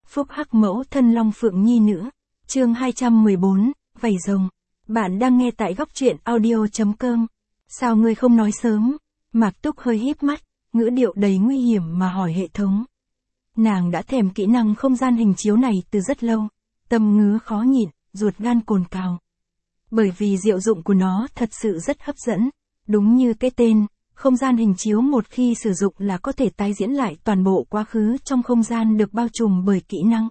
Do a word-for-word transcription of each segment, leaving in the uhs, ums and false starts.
phúc hắc mẫu thân Long Phượng Nhi nữa. Chương hai trăm mười bốn, Vảy Rồng. Bạn đang nghe tại góc truyện audio chấm com. Sao ngươi không nói sớm? Mạc Túc hơi híp mắt, ngữ điệu đầy nguy hiểm mà hỏi hệ thống. Nàng đã thèm kỹ năng không gian hình chiếu này từ rất lâu, tâm ngứa khó nhịn, ruột gan cồn cào. Bởi vì diệu dụng của nó thật sự rất hấp dẫn, đúng như cái tên, không gian hình chiếu một khi sử dụng là có thể tái diễn lại toàn bộ quá khứ trong không gian được bao trùm bởi kỹ năng.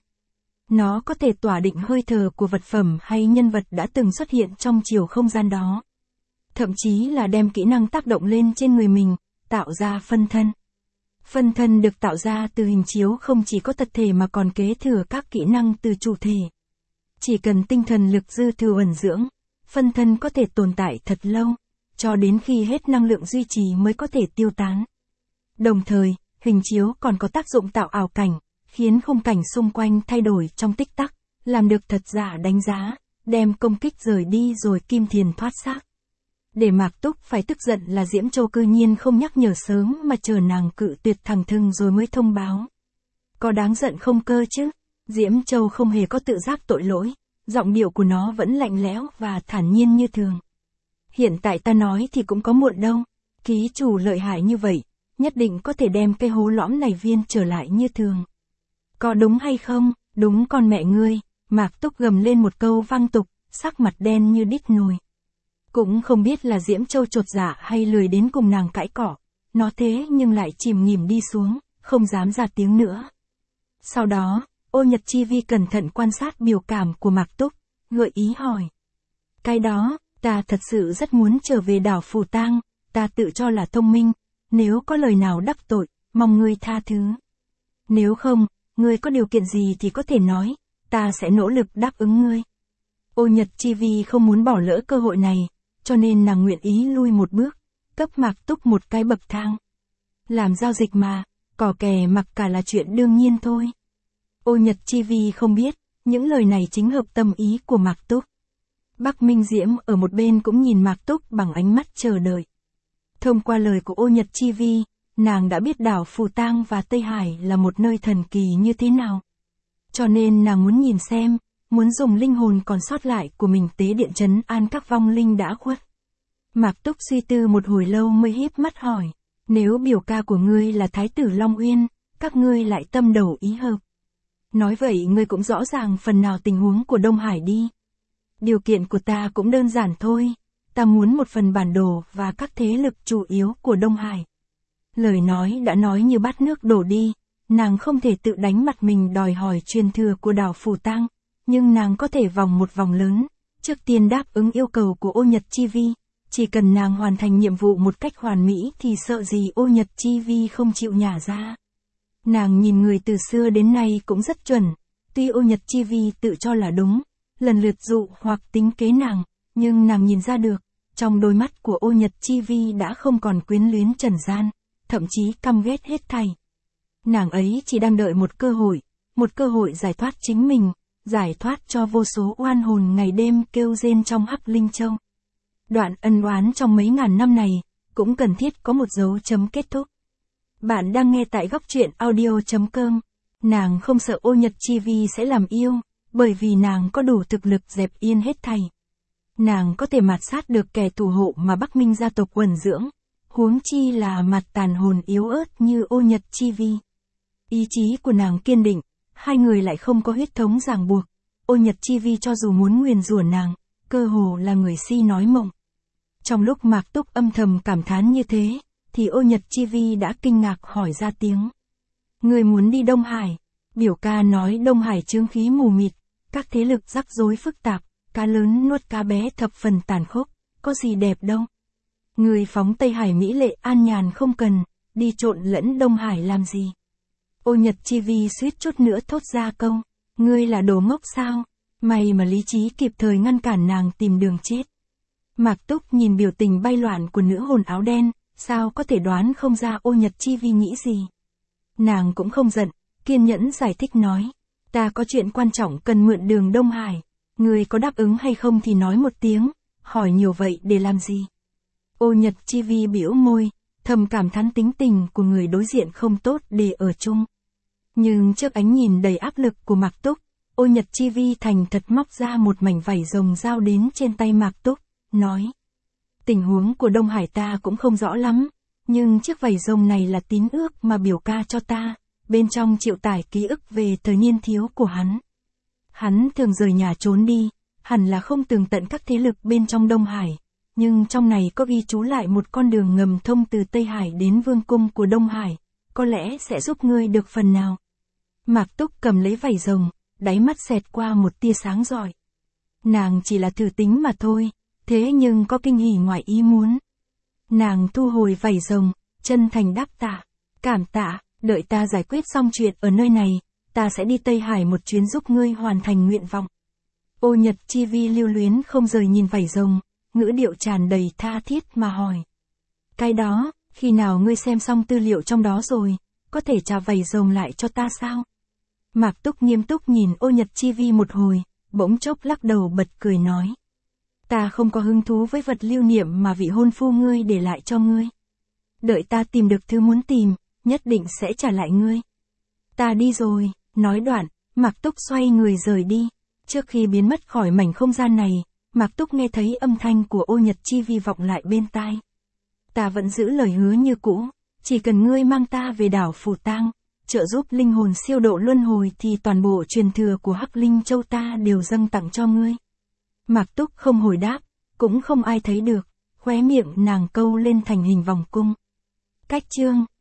Nó có thể tỏa định hơi thở của vật phẩm hay nhân vật đã từng xuất hiện trong chiều không gian đó. Thậm chí là đem kỹ năng tác động lên trên người mình, tạo ra phân thân. Phân thân được tạo ra từ hình chiếu không chỉ có thật thể mà còn kế thừa các kỹ năng từ chủ thể. Chỉ cần tinh thần lực dư thừa ẩn dưỡng, phân thân có thể tồn tại thật lâu, cho đến khi hết năng lượng duy trì mới có thể tiêu tán. Đồng thời, hình chiếu còn có tác dụng tạo ảo cảnh, khiến khung cảnh xung quanh thay đổi trong tích tắc, làm được thật giả đánh giá, đem công kích rời đi rồi kim thiền thoát xác. Để Mạc Túc phải tức giận là Diễm Châu cư nhiên không nhắc nhở sớm mà chờ nàng cự tuyệt thẳng thừng rồi mới thông báo. Có đáng giận không cơ chứ? Diễm Châu không hề có tự giác tội lỗi, giọng điệu của nó vẫn lạnh lẽo và thản nhiên như thường. Hiện tại ta nói thì cũng có muộn đâu, ký chủ lợi hại như vậy, nhất định có thể đem cái hố lõm này viên trở lại như thường. Có đúng hay không? Đúng con mẹ ngươi, Mạc Túc gầm lên một câu vang tục, sắc mặt đen như đít nồi. Cũng không biết là Diễm Châu chột dạ hay lười đến cùng nàng cãi cỏ, nó thế nhưng lại chìm nghỉm đi xuống, không dám ra tiếng nữa. Sau đó, Ô Nhật Chi Vi cẩn thận quan sát biểu cảm của Mạc Túc, gợi ý hỏi. Cái đó, ta thật sự rất muốn trở về đảo Phù Tang, ta tự cho là thông minh, nếu có lời nào đắc tội, mong ngươi tha thứ. Nếu không, ngươi có điều kiện gì thì có thể nói, ta sẽ nỗ lực đáp ứng ngươi. Ô Nhật Chi Vi không muốn bỏ lỡ cơ hội này, cho nên nàng nguyện ý lui một bước, cấp Mạc Túc một cái bậc thang. Làm giao dịch mà, cỏ kè mặc cả là chuyện đương nhiên thôi. Ô Nhật Chi Vi không biết, những lời này chính hợp tâm ý của Mạc Túc. Bắc Minh Diễm ở một bên cũng nhìn Mạc Túc bằng ánh mắt chờ đợi. Thông qua lời của Ô Nhật Chi Vi, nàng đã biết đảo Phù Tang và Tây Hải là một nơi thần kỳ như thế nào. Cho nên nàng muốn nhìn xem, muốn dùng linh hồn còn sót lại của mình tế điện trấn an các vong linh đã khuất. Mạc Túc suy tư một hồi lâu mới híp mắt hỏi, nếu biểu ca của ngươi là Thái tử Long Uyên, các ngươi lại tâm đầu ý hợp. Nói vậy ngươi cũng rõ ràng phần nào tình huống của Đông Hải đi. Điều kiện của ta cũng đơn giản thôi, ta muốn một phần bản đồ và các thế lực chủ yếu của Đông Hải. Lời nói đã nói như bát nước đổ đi, nàng không thể tự đánh mặt mình đòi hỏi truyền thừa của đảo Phù Tang, nhưng nàng có thể vòng một vòng lớn, trước tiên đáp ứng yêu cầu của Ô Nhật Chi Vi, chỉ cần nàng hoàn thành nhiệm vụ một cách hoàn mỹ thì sợ gì Ô Nhật Chi Vi không chịu nhả ra. Nàng nhìn người từ xưa đến nay cũng rất chuẩn, tuy Ô Nhật Chi Vi tự cho là đúng, lần lượt dụ hoặc tính kế nàng, nhưng nàng nhìn ra được, trong đôi mắt của Ô Nhật Chi Vi đã không còn quyến luyến trần gian, thậm chí căm ghét hết thảy. Nàng ấy chỉ đang đợi một cơ hội, một cơ hội giải thoát chính mình, giải thoát cho vô số oan hồn ngày đêm kêu rên trong Hắc Linh Châu. Đoạn ân oán trong mấy ngàn năm này, cũng cần thiết có một dấu chấm kết thúc. Bạn đang nghe tại góc truyện audio chấm com. Nàng không sợ Ô Nhật Chi Vi sẽ làm yêu, bởi vì nàng có đủ thực lực dẹp yên hết thảy. Nàng có thể mạt sát được kẻ thủ hộ mà Bắc Minh gia tộc uẩn dưỡng, huống chi là mặt tàn hồn yếu ớt như Ô Nhật Chi Vi. Ý chí của nàng kiên định, hai người lại không có huyết thống ràng buộc. Ô Nhật Chi Vi cho dù muốn nguyền rủa nàng, cơ hồ là người si nói mộng. Trong lúc Mạc Túc âm thầm cảm thán như thế, thì Ô Nhật Chi Vi đã kinh ngạc hỏi ra tiếng. Người muốn đi Đông Hải? Biểu ca nói Đông Hải chướng khí mù mịt, các thế lực rắc rối phức tạp, cá lớn nuốt cá bé thập phần tàn khốc, có gì đẹp đâu. Người phóng Tây Hải mỹ lệ an nhàn không cần, đi trộn lẫn Đông Hải làm gì? Ô Nhật Chi Vi suýt chút nữa thốt ra câu, ngươi là đồ ngốc sao? May mà lý trí kịp thời ngăn cản nàng tìm đường chết. Mạc Túc nhìn biểu tình bay loạn của nữ hồn áo đen, sao có thể đoán không ra Ô Nhật Chi Vi nghĩ gì. Nàng cũng không giận, kiên nhẫn giải thích nói, ta có chuyện quan trọng cần mượn đường Đông Hải, ngươi có đáp ứng hay không thì nói một tiếng, hỏi nhiều vậy để làm gì? Ô Nhật Chi Vi bĩu môi, thầm cảm thán tính tình của người đối diện không tốt để ở chung. Nhưng trước ánh nhìn đầy áp lực của Mạc Túc, Ô Nhật Chi Vi thành thật móc ra một mảnh vảy rồng giao đến trên tay Mạc Túc, nói. Tình huống của Đông Hải ta cũng không rõ lắm, nhưng chiếc vảy rồng này là tín ước mà biểu ca cho ta, bên trong chịu tải ký ức về thời niên thiếu của hắn. Hắn thường rời nhà trốn đi, hẳn là không tường tận các thế lực bên trong Đông Hải, nhưng trong này có ghi chú lại một con đường ngầm thông từ Tây Hải đến vương cung của Đông Hải, có lẽ sẽ giúp ngươi được phần nào. Mạc Túc cầm lấy vảy rồng, đáy mắt xẹt qua một tia sáng rọi. Nàng chỉ là thử tính mà thôi, thế nhưng có kinh hỉ ngoài ý muốn. Nàng thu hồi vảy rồng, chân thành đáp tạ, cảm tạ, đợi ta giải quyết xong chuyện ở nơi này, ta sẽ đi Tây Hải một chuyến giúp ngươi hoàn thành nguyện vọng. Ô Nhật Chi Vi lưu luyến không rời nhìn vảy rồng, ngữ điệu tràn đầy tha thiết mà hỏi. Cái đó, khi nào ngươi xem xong tư liệu trong đó rồi, có thể trả vảy rồng lại cho ta sao? Mạc Túc nghiêm túc nhìn Ô Nhật Chi Vi một hồi, bỗng chốc lắc đầu bật cười nói. Ta không có hứng thú với vật lưu niệm mà vị hôn phu ngươi để lại cho ngươi. Đợi ta tìm được thứ muốn tìm, nhất định sẽ trả lại ngươi. Ta đi rồi, nói đoạn, Mạc Túc xoay người rời đi. Trước khi biến mất khỏi mảnh không gian này, Mạc Túc nghe thấy âm thanh của Ô Nhật Chi Vi vọng lại bên tai. Ta vẫn giữ lời hứa như cũ, chỉ cần ngươi mang ta về đảo Phù Tang, trợ giúp linh hồn siêu độ luân hồi thì toàn bộ truyền thừa của Hắc Linh Châu ta đều dâng tặng cho ngươi. Mạc Túc không hồi đáp, cũng không ai thấy được, khóe miệng nàng câu lên thành hình vòng cung. Cách chương